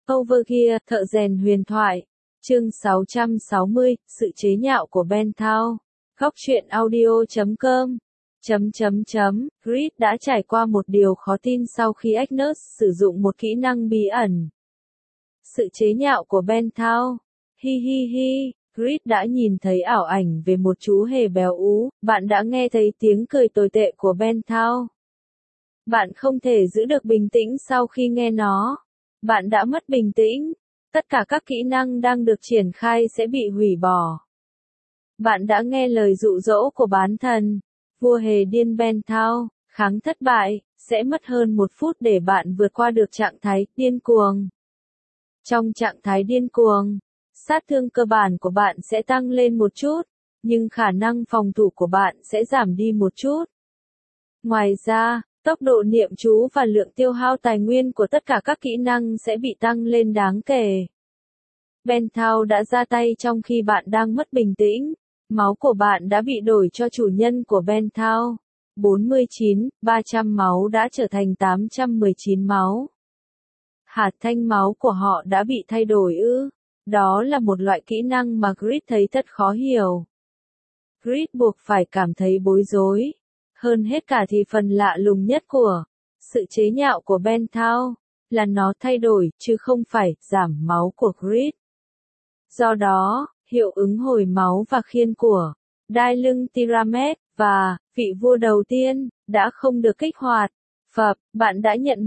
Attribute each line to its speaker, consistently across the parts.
Speaker 1: Overgear, thợ rèn huyền thoại. Chương 660, sự chế nhạo của Ben Thao. Góc truyện audio.com. Grid đã trải qua một điều khó tin sau khi Agnes sử dụng một kỹ năng bí ẩn. Sự chế nhạo của Ben Thao. Hi hi hi, Grid đã nhìn thấy ảo ảnh về một chú hề béo ú, bạn đã nghe thấy tiếng cười tồi tệ của Ben Thao. Bạn không thể giữ được bình tĩnh sau khi nghe nó. Bạn đã mất bình tĩnh. Tất cả các kỹ năng đang được triển khai sẽ bị hủy bỏ. Bạn đã nghe lời dụ dỗ của bán thần. Vua hề điên Ben Thao, kháng thất bại, sẽ mất hơn 1 phút để bạn vượt qua được trạng thái điên cuồng. Trong trạng thái điên cuồng, sát thương cơ bản của bạn sẽ tăng lên một chút, nhưng khả năng phòng thủ của bạn sẽ giảm đi một chút. Ngoài ra, tốc độ niệm chú và lượng tiêu hao tài nguyên của tất cả các kỹ năng sẽ bị tăng lên đáng kể. Ben Thao đã ra tay trong khi bạn đang mất bình tĩnh. Máu của bạn đã bị đổi cho chủ nhân của Ben Thao. 300 máu đã trở thành 819 máu. Hạt thanh máu của họ đã bị thay đổi ư? Đó là một loại kỹ năng mà Grid thấy thật khó hiểu. Grid buộc phải cảm thấy bối rối. Hơn hết cả thì phần lạ lùng nhất của sự chế nhạo của Ben Thao là nó thay đổi chứ không phải giảm máu của Grid. Do đó, hiệu ứng hồi máu và khiên của đai lưng Tyramet và vị vua đầu tiên đã không được kích hoạt. Phập, bạn đã nhận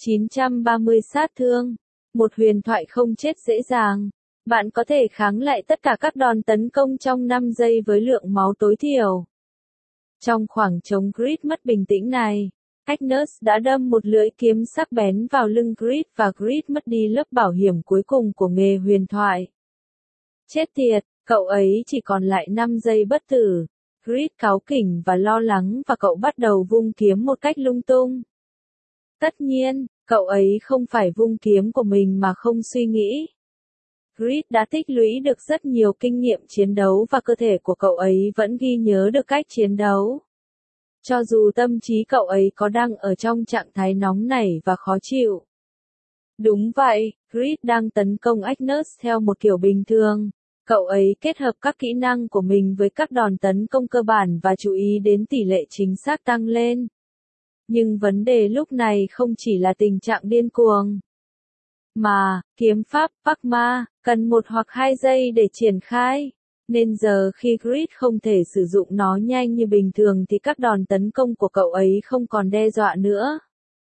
Speaker 1: 930 sát thương. Một huyền thoại không chết dễ dàng. Bạn có thể kháng lại tất cả các đòn tấn công trong 5 giây với lượng máu tối thiểu. Trong khoảng trống Grid mất bình tĩnh này, Agnes đã đâm một lưỡi kiếm sắc bén vào lưng Grid và Grid mất đi lớp bảo hiểm cuối cùng của nghề huyền thoại. Chết tiệt, cậu ấy chỉ còn lại 5 giây bất tử. Grid cáu kỉnh và lo lắng và cậu bắt đầu vung kiếm một cách lung tung. Tất nhiên, cậu ấy không phải vung kiếm của mình mà không suy nghĩ. Grid đã tích lũy được rất nhiều kinh nghiệm chiến đấu và cơ thể của cậu ấy vẫn ghi nhớ được cách chiến đấu. Cho dù tâm trí cậu ấy có đang ở trong trạng thái nóng nảy và khó chịu. Đúng vậy, Grid đang tấn công Agnes theo một kiểu bình thường. Cậu ấy kết hợp các kỹ năng của mình với các đòn tấn công cơ bản và chú ý đến tỷ lệ chính xác tăng lên. Nhưng vấn đề lúc này không chỉ là tình trạng điên cuồng. Mà, kiếm pháp Pakma, cần 1 hoặc 2 giây để triển khai. Nên giờ khi Grid không thể sử dụng nó nhanh như bình thường thì các đòn tấn công của cậu ấy không còn đe dọa nữa.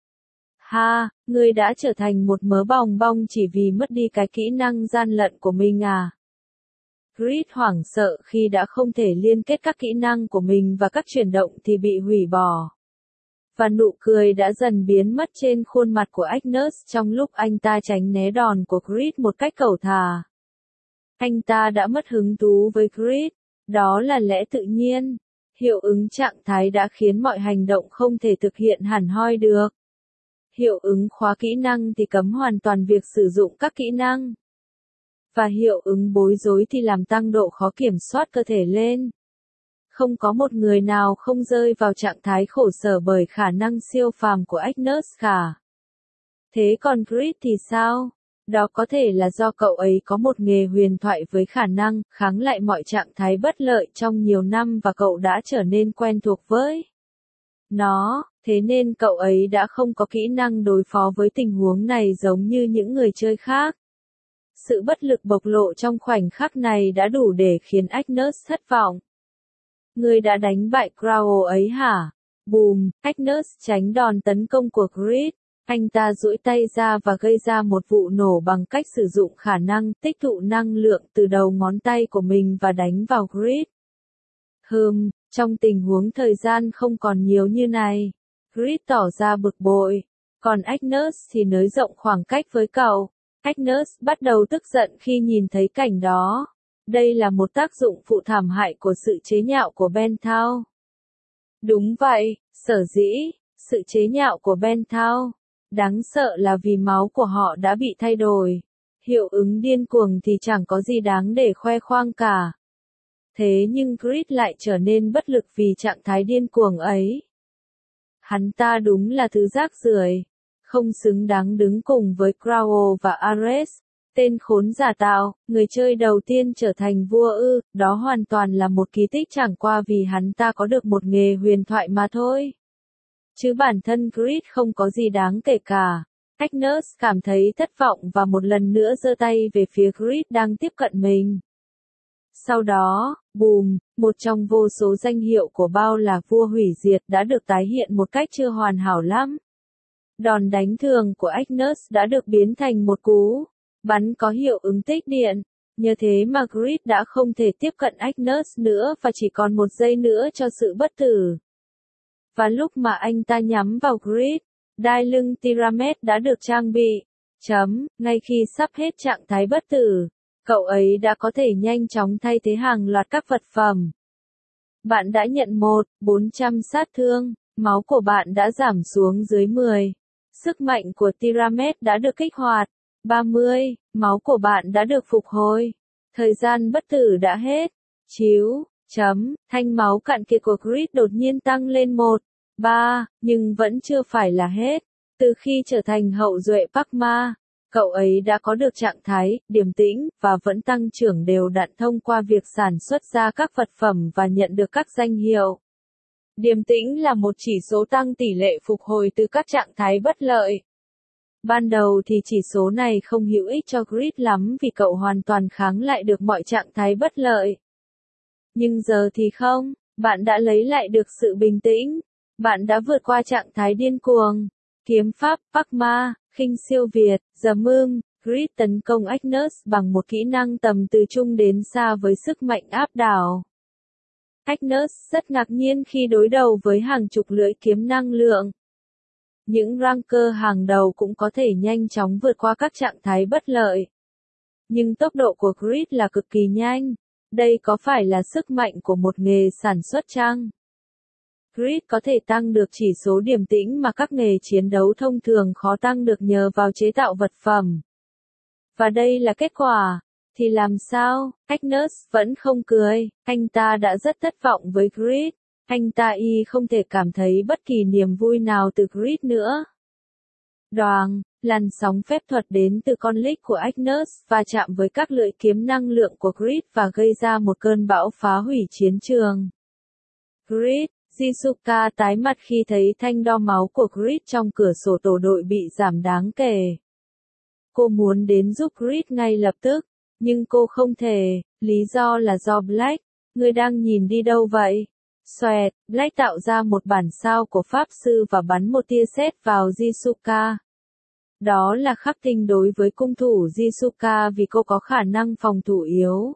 Speaker 1: Ha, ngươi đã trở thành một mớ bòng bong chỉ vì mất đi cái kỹ năng gian lận của mình à? Grid hoảng sợ khi đã không thể liên kết các kỹ năng của mình và các chuyển động thì bị hủy bỏ. Và nụ cười đã dần biến mất trên khuôn mặt của Agnes trong lúc anh ta tránh né đòn của Grid một cách cẩu thả. Anh ta đã mất hứng thú với Grid, đó là lẽ tự nhiên. Hiệu ứng trạng thái đã khiến mọi hành động không thể thực hiện hẳn hoi được. Hiệu ứng khóa kỹ năng thì cấm hoàn toàn việc sử dụng các kỹ năng. Và hiệu ứng bối rối thì làm tăng độ khó kiểm soát cơ thể lên. Không có một người nào không rơi vào trạng thái khổ sở bởi khả năng siêu phàm của Agnes cả. Thế còn Grid thì sao? Đó có thể là do cậu ấy có một nghề huyền thoại với khả năng kháng lại mọi trạng thái bất lợi trong nhiều năm và cậu đã trở nên quen thuộc với nó, thế nên cậu ấy đã không có kỹ năng đối phó với tình huống này giống như những người chơi khác. Sự bất lực bộc lộ trong khoảnh khắc này đã đủ để khiến Agnes thất vọng. Ngươi đã đánh bại Crow ấy hả? Bùm, Agnes tránh đòn tấn công của Grid. Anh ta duỗi tay ra và gây ra một vụ nổ bằng cách sử dụng khả năng tích tụ năng lượng từ đầu ngón tay của mình và đánh vào Grid. Trong tình huống thời gian không còn nhiều như này, Grid tỏ ra bực bội. Còn Agnes thì nới rộng khoảng cách với cậu. Agnes bắt đầu tức giận khi nhìn thấy cảnh đó. Đây là một tác dụng phụ thảm hại của sự chế nhạo của Ben Thao. Đúng vậy, sở dĩ, sự chế nhạo của Ben Thao. Đáng sợ là vì máu của họ đã bị thay đổi. Hiệu ứng điên cuồng thì chẳng có gì đáng để khoe khoang cả. Thế nhưng Grid lại trở nên bất lực vì trạng thái điên cuồng ấy. Hắn ta đúng là thứ rác rưởi. không xứng đáng đứng cùng với Crowell và Ares. Tên khốn giả tạo, người chơi đầu tiên trở thành vua ư, đó hoàn toàn là một kỳ tích chẳng qua vì hắn ta có được một nghề huyền thoại mà thôi. Chứ bản thân Creed không có gì đáng kể cả. Agnes cảm thấy thất vọng và một lần nữa giơ tay về phía Creed đang tiếp cận mình. Sau đó, bùm, một trong vô số danh hiệu của Bao là vua hủy diệt đã được tái hiện một cách chưa hoàn hảo lắm. Đòn đánh thường của Agnes đã được biến thành một cú bắn có hiệu ứng tích điện. Nhờ thế mà Creed đã không thể tiếp cận Agnes nữa và chỉ còn một giây nữa cho sự bất tử. Và lúc mà anh ta nhắm vào Creed, đai lưng Tiramet đã được trang bị. Ngay khi sắp hết trạng thái bất tử, cậu ấy đã có thể nhanh chóng thay thế hàng loạt các vật phẩm. Bạn đã nhận 400 sát thương, máu của bạn đã giảm xuống dưới 10. Sức mạnh của Tiramet đã được kích hoạt. 30, máu của bạn đã được phục hồi. Thời gian bất tử đã hết. Thanh máu cạn kiệt của Creed đột nhiên tăng lên 3, nhưng vẫn chưa phải là hết. Từ khi trở thành hậu duệ Pakma, cậu ấy đã có được trạng thái điềm tĩnh và vẫn tăng trưởng đều đặn thông qua việc sản xuất ra các vật phẩm và nhận được các danh hiệu. Điềm tĩnh là một chỉ số tăng tỷ lệ phục hồi từ các trạng thái bất lợi. Ban đầu thì chỉ số này không hữu ích cho Creed lắm vì cậu hoàn toàn kháng lại được mọi trạng thái bất lợi. Nhưng giờ thì không, bạn đã lấy lại được sự bình tĩnh. Bạn đã vượt qua trạng thái điên cuồng. Kiếm pháp Pakma, khinh siêu việt, Creed tấn công Agnes bằng một kỹ năng tầm từ trung đến xa với sức mạnh áp đảo. Agnes rất ngạc nhiên khi đối đầu với hàng chục lưỡi kiếm năng lượng. Những ranker hàng đầu cũng có thể nhanh chóng vượt qua các trạng thái bất lợi. Nhưng tốc độ của Creed là cực kỳ nhanh. Đây có phải là sức mạnh của một nghề sản xuất chăng? Creed có thể tăng được chỉ số điềm tĩnh mà các nghề chiến đấu thông thường khó tăng được nhờ vào chế tạo vật phẩm. Và đây là kết quả. Thì làm sao? Agnes vẫn không cười. Anh ta đã rất thất vọng với Creed. Anh ta không thể cảm thấy bất kỳ niềm vui nào từ Creed nữa. Đoàng, làn sóng phép thuật đến từ con lick của Agnes và chạm với các lưỡi kiếm năng lượng của Creed và gây ra một cơn bão phá hủy chiến trường. Creed, Jisuka tái mặt khi thấy thanh đo máu của Creed trong cửa sổ tổ đội bị giảm đáng kể. Cô muốn đến giúp Creed ngay lập tức, nhưng cô không thể, lý do là do Black. Ngươi đang nhìn đi đâu vậy? Xoẹt, Black tạo ra một bản sao của Pháp Sư và bắn một tia sét vào Jisuka. Đó là khắc tinh đối với cung thủ Jisuka vì cô có khả năng phòng thủ yếu.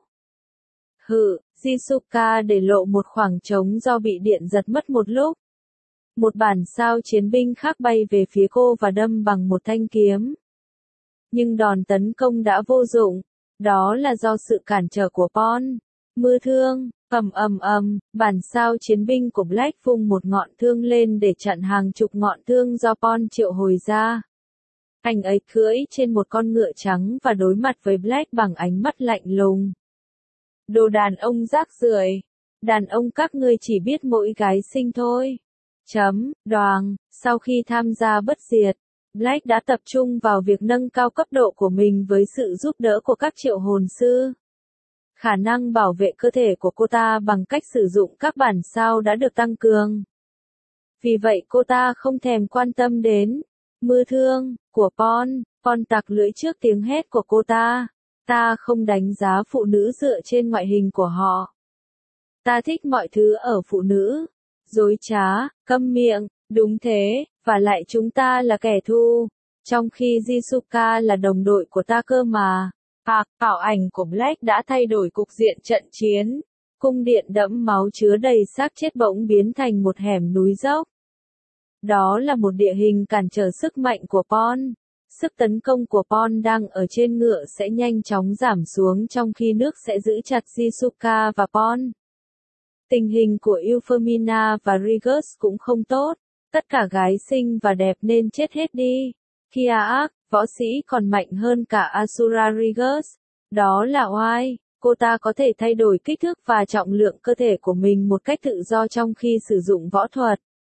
Speaker 1: Jisuka để lộ một khoảng trống do bị điện giật mất một lúc. Một bản sao chiến binh khác bay về phía cô và đâm bằng một thanh kiếm. Nhưng đòn tấn công đã vô dụng. Đó là do sự cản trở của Pon. Mưa thương, bản sao chiến binh của Black vung một ngọn thương lên để chặn hàng chục ngọn thương do Pon triệu hồi ra. Anh ấy cưỡi trên một con ngựa trắng và đối mặt với Black bằng ánh mắt lạnh lùng. Đồ đàn ông rác rưởi, đàn ông các ngươi chỉ biết mỗi gái xinh thôi. Đoàng, sau khi tham gia bất diệt, Black đã tập trung vào việc nâng cao cấp độ của mình với sự giúp đỡ của các triệu hồn sư. Khả năng bảo vệ cơ thể của cô ta bằng cách sử dụng các bản sao đã được tăng cường. Vì vậy cô ta không thèm quan tâm đến mưa thương của Pon tặc lưỡi trước tiếng hét của cô ta. Ta không đánh giá phụ nữ dựa trên ngoại hình của họ. Ta thích mọi thứ ở phụ nữ. Dối trá, câm miệng, đúng thế, và lại chúng ta là kẻ thù. Trong khi Jisuka là đồng đội của ta cơ mà. Ảo ảnh của Black đã thay đổi cục diện trận chiến. Cung điện đẫm máu chứa đầy xác chết bỗng biến thành một hẻm núi dốc. Đó là một địa hình cản trở sức mạnh của Pon. Sức tấn công của Pon đang ở trên ngựa sẽ nhanh chóng giảm xuống trong khi nước sẽ giữ chặt Jisuka và Pon. Tình hình của Euphemina và Rigus cũng không tốt. Tất cả gái xinh và đẹp nên chết hết đi. Kiaak, võ sĩ còn mạnh hơn cả Asura Rigus. Đó là oai. Cô ta có thể thay đổi kích thước và trọng lượng cơ thể của mình một cách tự do trong khi sử dụng võ thuật.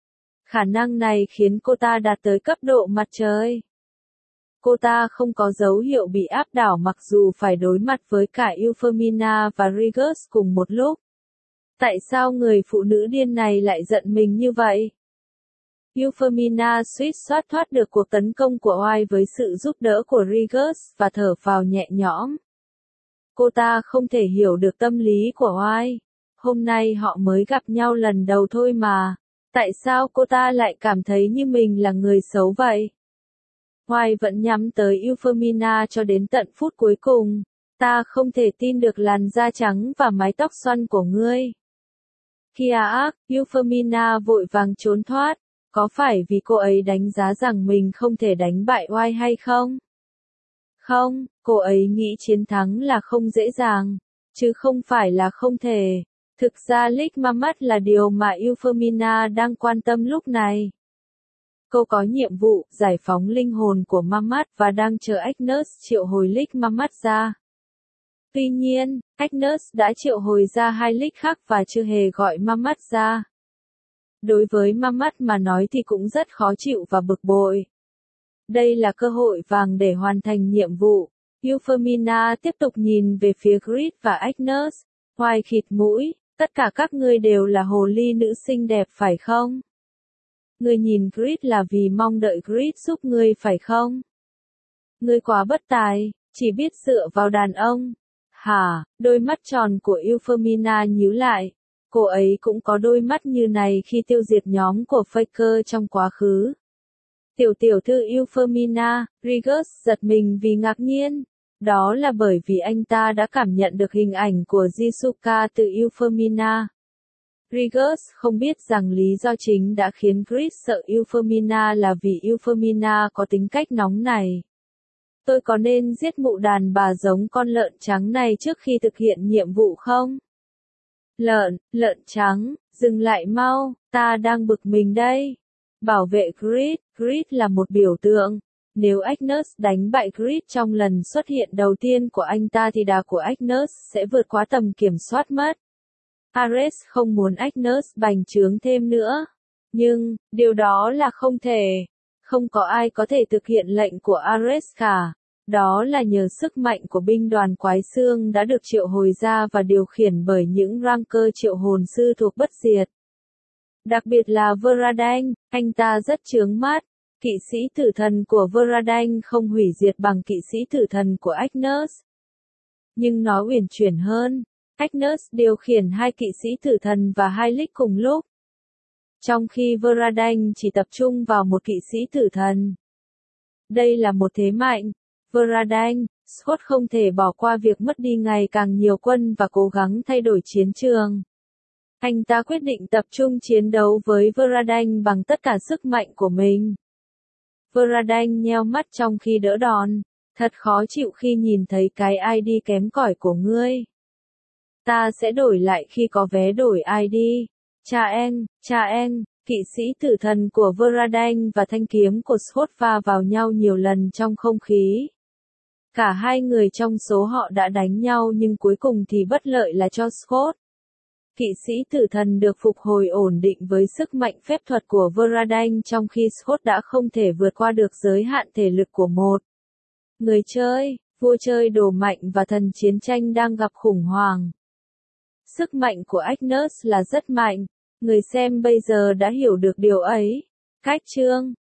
Speaker 1: Khả năng này khiến cô ta đạt tới cấp độ mặt trời. Cô ta không có dấu hiệu bị áp đảo mặc dù phải đối mặt với cả Euphemina và Regis cùng một lúc. Tại sao người phụ nữ điên này lại giận mình như vậy? Euphemina suýt soát thoát được cuộc tấn công của oai với sự giúp đỡ của Regis và thở phào nhẹ nhõm. Cô ta không thể hiểu được tâm lý của oai. Hôm nay họ mới gặp nhau lần đầu thôi mà. Tại sao cô ta lại cảm thấy như mình là người xấu vậy? Oai vẫn nhắm tới Euphemina cho đến tận phút cuối cùng. Ta không thể tin được làn da trắng và mái tóc xoăn của ngươi. Kia ác, Euphemina vội vàng trốn thoát. Có phải vì cô ấy đánh giá rằng mình không thể đánh bại oai hay không? Không, cô ấy nghĩ chiến thắng là không dễ dàng, chứ không phải là không thể. Thực ra Lick Mamat là điều mà Euphemina đang quan tâm lúc này. Cô có nhiệm vụ giải phóng linh hồn của Mamat và đang chờ Agnes triệu hồi Lick Mamat ra. Tuy nhiên, Agnes đã triệu hồi ra hai Lick khác và chưa hề gọi Mamat ra. Đối với Mamat mà nói thì cũng rất khó chịu và bực bội. Đây là cơ hội vàng để hoàn thành nhiệm vụ. Euphemina tiếp tục nhìn về phía Grid và Agnes. Hoài khịt mũi, tất cả các ngươi đều là hồ ly nữ xinh đẹp phải không? Ngươi nhìn Grid là vì mong đợi Grid giúp ngươi phải không? Ngươi quá bất tài, chỉ biết dựa vào đàn ông. Hả, đôi mắt tròn của Euphemina nhíu lại. Cô ấy cũng có đôi mắt như này khi tiêu diệt nhóm của Faker trong quá khứ. Tiểu thư Euphemina, Regis giật mình vì ngạc nhiên. Đó là bởi vì anh ta đã cảm nhận được hình ảnh của Jisuka từ Euphemina. Regis không biết rằng lý do chính đã khiến Grid sợ Euphemina là vì Euphemina có tính cách nóng này. Tôi có nên giết mụ đàn bà giống con lợn trắng này trước khi thực hiện nhiệm vụ không? Lợn trắng, dừng lại mau, ta đang bực mình đây. Bảo vệ Grid là một biểu tượng. Nếu Agnes đánh bại Grid trong lần xuất hiện đầu tiên của anh ta thì đà của Agnes sẽ vượt quá tầm kiểm soát mất. Ares không muốn Agnes bành trướng thêm nữa. Nhưng, điều đó là không thể. Không có ai có thể thực hiện lệnh của Ares cả. Đó là nhờ sức mạnh của binh đoàn quái xương đã được triệu hồi ra và điều khiển bởi những ranker triệu hồn sư thuộc bất diệt. Đặc biệt là Varadan, anh ta rất chướng mắt. Kỵ sĩ tử thần của Varadan không hủy diệt bằng kỵ sĩ tử thần của Agnes. Nhưng nó uyển chuyển hơn. Agnes điều khiển hai kỵ sĩ tử thần và hai Lick cùng lúc. Trong khi Varadan chỉ tập trung vào một kỵ sĩ tử thần. Đây là một thế mạnh. Varadan, Scott không thể bỏ qua việc mất đi ngày càng nhiều quân và cố gắng thay đổi chiến trường. Anh ta quyết định tập trung chiến đấu với Varadan bằng tất cả sức mạnh của mình. Varadan nheo mắt trong khi đỡ đòn. Thật khó chịu khi nhìn thấy cái ID kém cỏi của ngươi. Ta sẽ đổi lại khi có vé đổi ID. Cha En, kỵ sĩ tử thần của Varadan và thanh kiếm của Scott va vào nhau nhiều lần trong không khí. Cả hai người trong số họ đã đánh nhau nhưng cuối cùng thì bất lợi là cho Scott. Kỵ sĩ tử thần được phục hồi ổn định với sức mạnh phép thuật của Varadan trong khi Scott đã không thể vượt qua được giới hạn thể lực của một người chơi. Vua chơi đồ mạnh và thần chiến tranh đang gặp khủng hoảng. Sức mạnh của Agnes là rất mạnh. Người xem bây giờ đã hiểu được điều ấy. Cách chương